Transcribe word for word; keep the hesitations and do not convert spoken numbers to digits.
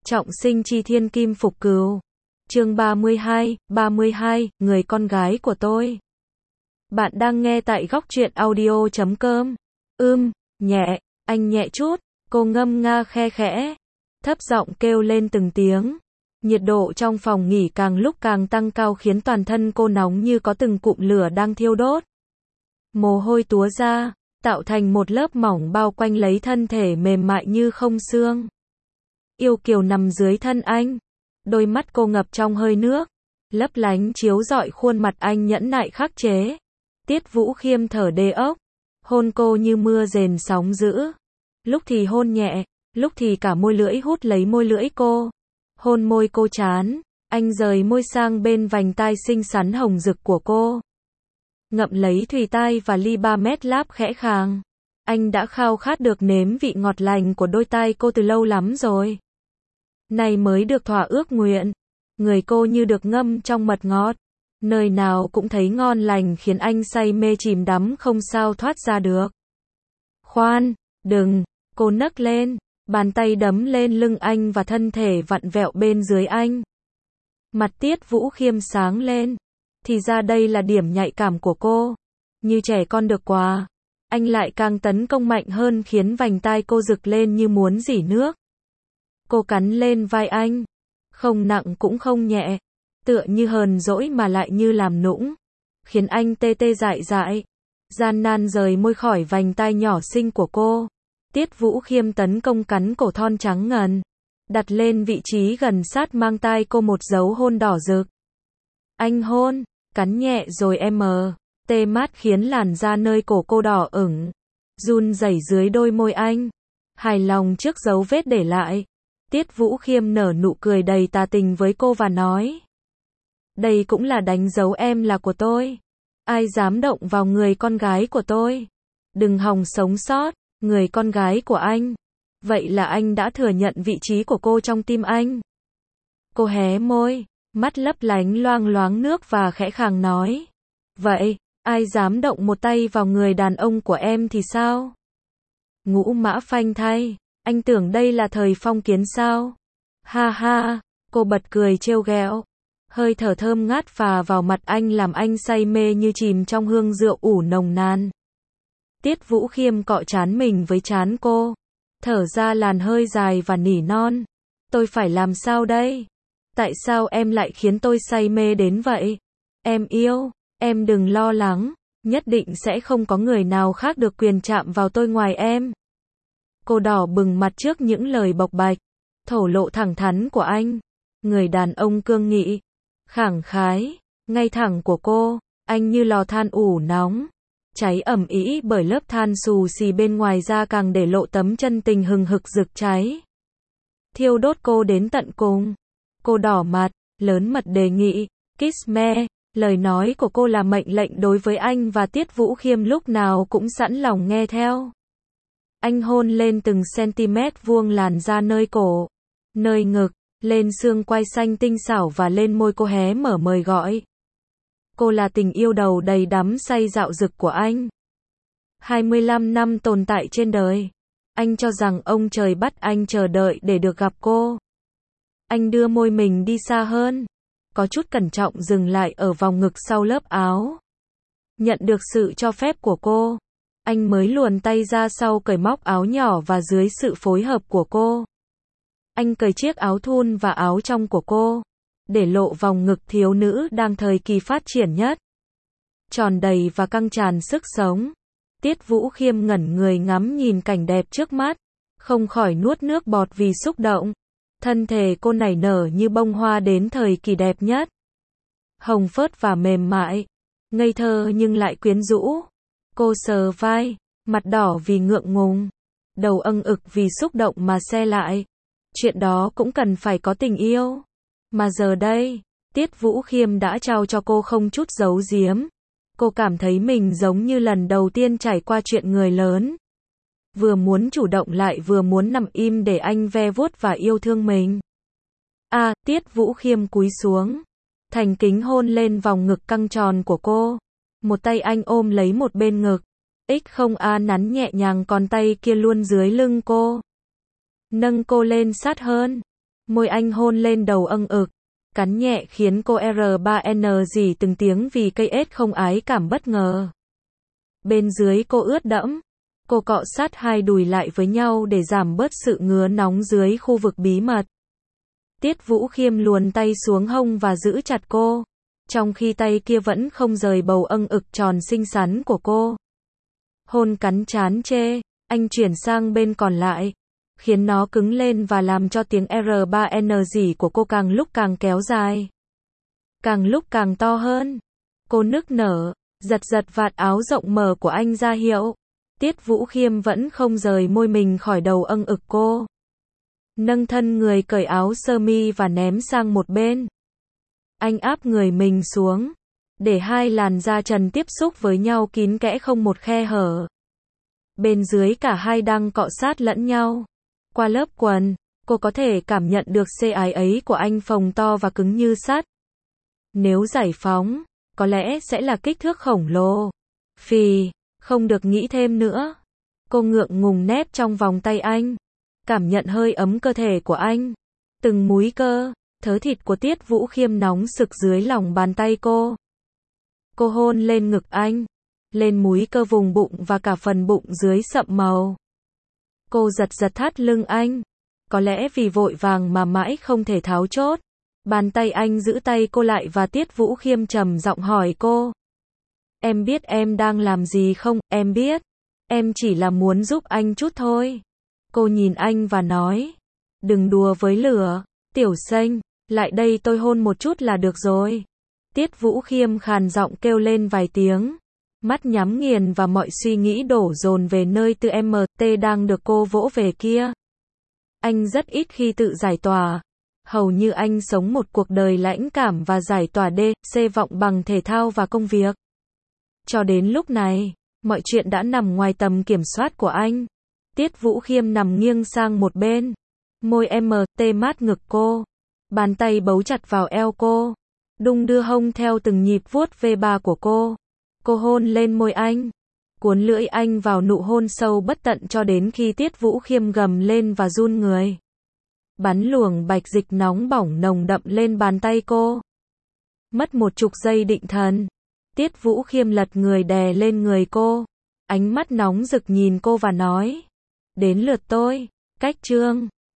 Trọng sinh chi thiên kim phục cừu. Chương ba mươi hai, ba mươi hai, người con gái của tôi. Bạn đang nghe tại góc truyện audio chấm com. Ưm, nhẹ, anh nhẹ chút, cô ngâm nga khe khẽ, thấp giọng kêu lên từng tiếng. Nhiệt độ trong phòng nghỉ càng lúc càng tăng cao khiến toàn thân cô nóng như có từng cụm lửa đang thiêu đốt. Mồ hôi túa ra, tạo thành một lớp mỏng bao quanh lấy thân thể mềm mại như không xương. Yêu kiều nằm dưới thân anh, đôi mắt cô ngập trong hơi nước, lấp lánh chiếu rọi khuôn mặt anh nhẫn nại khắc chế. Tiết Vũ Khiêm thở đê ốc, hôn cô như mưa rền sóng dữ. Lúc thì hôn nhẹ, lúc thì cả môi lưỡi hút lấy môi lưỡi cô. Hôn môi cô chán, anh rời môi sang bên vành tai xinh xắn hồng rực của cô. Ngậm lấy thùy tai và ly ba mét láp khẽ khàng. Anh đã khao khát được nếm vị ngọt lành của đôi tai cô từ lâu lắm rồi. Này mới được thỏa ước nguyện. Người cô như được ngâm trong mật ngọt. Nơi nào cũng thấy ngon lành khiến anh say mê chìm đắm không sao thoát ra được. Khoan, đừng, cô nấc lên, bàn tay đấm lên lưng anh và thân thể vặn vẹo bên dưới anh. Mặt Tiết Vũ Khiêm sáng lên. Thì ra đây là điểm nhạy cảm của cô. Như trẻ con được quà. Anh lại càng tấn công mạnh hơn khiến vành tai cô rực lên như muốn rỉ nước. Cô cắn lên vai anh. Không nặng cũng không nhẹ. Tựa như hờn dỗi mà lại như làm nũng. Khiến anh tê tê dại dại. Gian nan rời môi khỏi vành tai nhỏ xinh của cô. Tiết Vũ Khiêm tấn công cắn cổ thon trắng ngần. Đặt lên vị trí gần sát mang tai cô một dấu hôn đỏ rực. Anh hôn, cắn nhẹ rồi em mờ. Tê mát khiến làn da nơi cổ cô đỏ ửng. Run rẩy dưới đôi môi anh. Hài lòng trước dấu vết để lại. Tiết Vũ Khiêm nở nụ cười đầy tà tình với cô và nói. Đây cũng là đánh dấu em là của tôi. Ai dám động vào người con gái của tôi. Đừng hòng sống sót, người con gái của anh. Vậy là anh đã thừa nhận vị trí của cô trong tim anh. Cô hé môi, mắt lấp lánh loang loáng nước và khẽ khàng nói. Vậy, ai dám động một tay vào người đàn ông của em thì sao? Ngũ mã phanh thay, anh tưởng đây là thời phong kiến sao? Ha ha, cô bật cười trêu ghẹo. Hơi thở thơm ngát phả vào mặt anh làm anh say mê như chìm trong hương rượu ủ nồng nàn. Tiết Vũ Khiêm cọ trán mình với trán cô. Thở ra làn hơi dài và nỉ non. Tôi phải làm sao đây? Tại sao em lại khiến tôi say mê đến vậy? Em yêu, em đừng lo lắng. Nhất định sẽ không có người nào khác được quyền chạm vào tôi ngoài em. Cô đỏ bừng mặt trước những lời bộc bạch, thổ lộ thẳng thắn của anh. Người đàn ông cương nghị, khẳng khái, ngay thẳng của cô. Anh như lò than ủ nóng, cháy ẩm ĩ bởi lớp than xù xì bên ngoài ra càng để lộ tấm chân tình hừng hực rực cháy. Thiêu đốt cô đến tận cùng. Cô đỏ mặt, lớn mật đề nghị, kiss me. Lời nói của cô là mệnh lệnh đối với anh và Tiết Vũ Khiêm lúc nào cũng sẵn lòng nghe theo. Anh hôn lên từng centimet vuông làn da nơi cổ, nơi ngực, lên xương quai xanh tinh xảo và lên môi cô hé mở mời gọi. Cô là tình yêu đầu đầy đắm say dạo dực của anh. hai mươi lăm năm tồn tại trên đời. Anh cho rằng ông trời bắt anh chờ đợi để được gặp cô. Anh đưa môi mình đi xa hơn. Có chút cẩn trọng dừng lại ở vòng ngực sau lớp áo. Nhận được sự cho phép của cô. Anh mới luồn tay ra sau cởi móc áo nhỏ và dưới sự phối hợp của cô. Anh cởi chiếc áo thun và áo trong của cô. Để lộ vòng ngực thiếu nữ đang thời kỳ phát triển nhất. Tròn đầy và căng tràn sức sống. Tiết Vũ Khiêm ngẩn người ngắm nhìn cảnh đẹp trước mắt. Không khỏi nuốt nước bọt vì xúc động. Thân thể cô nảy nở như bông hoa đến thời kỳ đẹp nhất. Hồng phớt và mềm mại. Ngây thơ nhưng lại quyến rũ. Cô sờ vai, mặt đỏ vì ngượng ngùng. Đầu âng ực vì xúc động mà se lại. Chuyện đó cũng cần phải có tình yêu. Mà giờ đây, Tiết Vũ Khiêm đã trao cho cô không chút giấu giếm. Cô cảm thấy mình giống như lần đầu tiên trải qua chuyện người lớn. Vừa muốn chủ động lại vừa muốn nằm im để anh ve vuốt và yêu thương mình. À, Tiết Vũ Khiêm cúi xuống. Thành kính hôn lên vòng ngực căng tròn của cô. Một tay anh ôm lấy một bên ngực. X không A nắn nhẹ nhàng còn tay kia luôn dưới lưng cô. Nâng cô lên sát hơn. Môi anh hôn lên đầu âng ực, cắn nhẹ khiến cô R ba N rỉ từng tiếng vì cây ếch không ái cảm bất ngờ. Bên dưới cô ướt đẫm, cô cọ sát hai đùi lại với nhau để giảm bớt sự ngứa nóng dưới khu vực bí mật. Tiết Vũ Khiêm luồn tay xuống hông và giữ chặt cô, trong khi tay kia vẫn không rời bầu âng ực tròn xinh xắn của cô. Hôn cắn trán chê, anh chuyển sang bên còn lại, khiến nó cứng lên và làm cho tiếng R ba N rỉ của cô càng lúc càng kéo dài, càng lúc càng to hơn. Cô nức nở, giật giật vạt áo rộng mở của anh ra hiệu. Tiết Vũ Khiêm vẫn không rời môi mình khỏi đầu âng ực cô. Nâng thân người cởi áo sơ mi và ném sang một bên. Anh áp người mình xuống, để hai làn da trần tiếp xúc với nhau kín kẽ không một khe hở. Bên dưới cả hai đang cọ sát lẫn nhau. Qua lớp quần, cô có thể cảm nhận được xê ái ấy của anh phồng to và cứng như sắt. Nếu giải phóng, có lẽ sẽ là kích thước khổng lồ. Phì, không được nghĩ thêm nữa. Cô ngượng ngùng nép trong vòng tay anh, cảm nhận hơi ấm cơ thể của anh. Từng múi cơ, thớ thịt của Tiết Vũ Khiêm nóng sực dưới lòng bàn tay cô. Cô hôn lên ngực anh, lên múi cơ vùng bụng và cả phần bụng dưới sậm màu. Cô giật giật thắt lưng anh, có lẽ vì vội vàng mà mãi không thể tháo chốt. Bàn tay anh giữ tay cô lại và Tiết Vũ Khiêm trầm giọng hỏi cô. Em biết em đang làm gì không? Em biết. Em chỉ là muốn giúp anh chút thôi. Cô nhìn anh và nói. Đừng đùa với lửa, tiểu xanh, lại đây tôi hôn một chút là được rồi. Tiết Vũ Khiêm khàn giọng kêu lên vài tiếng. Mắt nhắm nghiền và mọi suy nghĩ đổ dồn về nơi từ em tê đang được cô vỗ về kia. Anh rất ít khi tự giải tỏa. Hầu như anh sống một cuộc đời lãnh cảm và giải tỏa đê xê vọng bằng thể thao và công việc. Cho đến lúc này, mọi chuyện đã nằm ngoài tầm kiểm soát của anh. Tiết Vũ Khiêm nằm nghiêng sang một bên. Môi em tê mát ngực cô. Bàn tay bấu chặt vào eo cô. Đung đưa hông theo từng nhịp vuốt ve ba của cô. Cô hôn lên môi anh. Cuốn lưỡi anh vào nụ hôn sâu bất tận cho đến khi Tiết Vũ Khiêm gầm lên và run người. Bắn luồng bạch dịch nóng bỏng nồng đậm lên bàn tay cô. Mất một chục giây định thần. Tiết Vũ Khiêm lật người đè lên người cô. Ánh mắt nóng rực nhìn cô và nói. Đến lượt tôi. Cách chương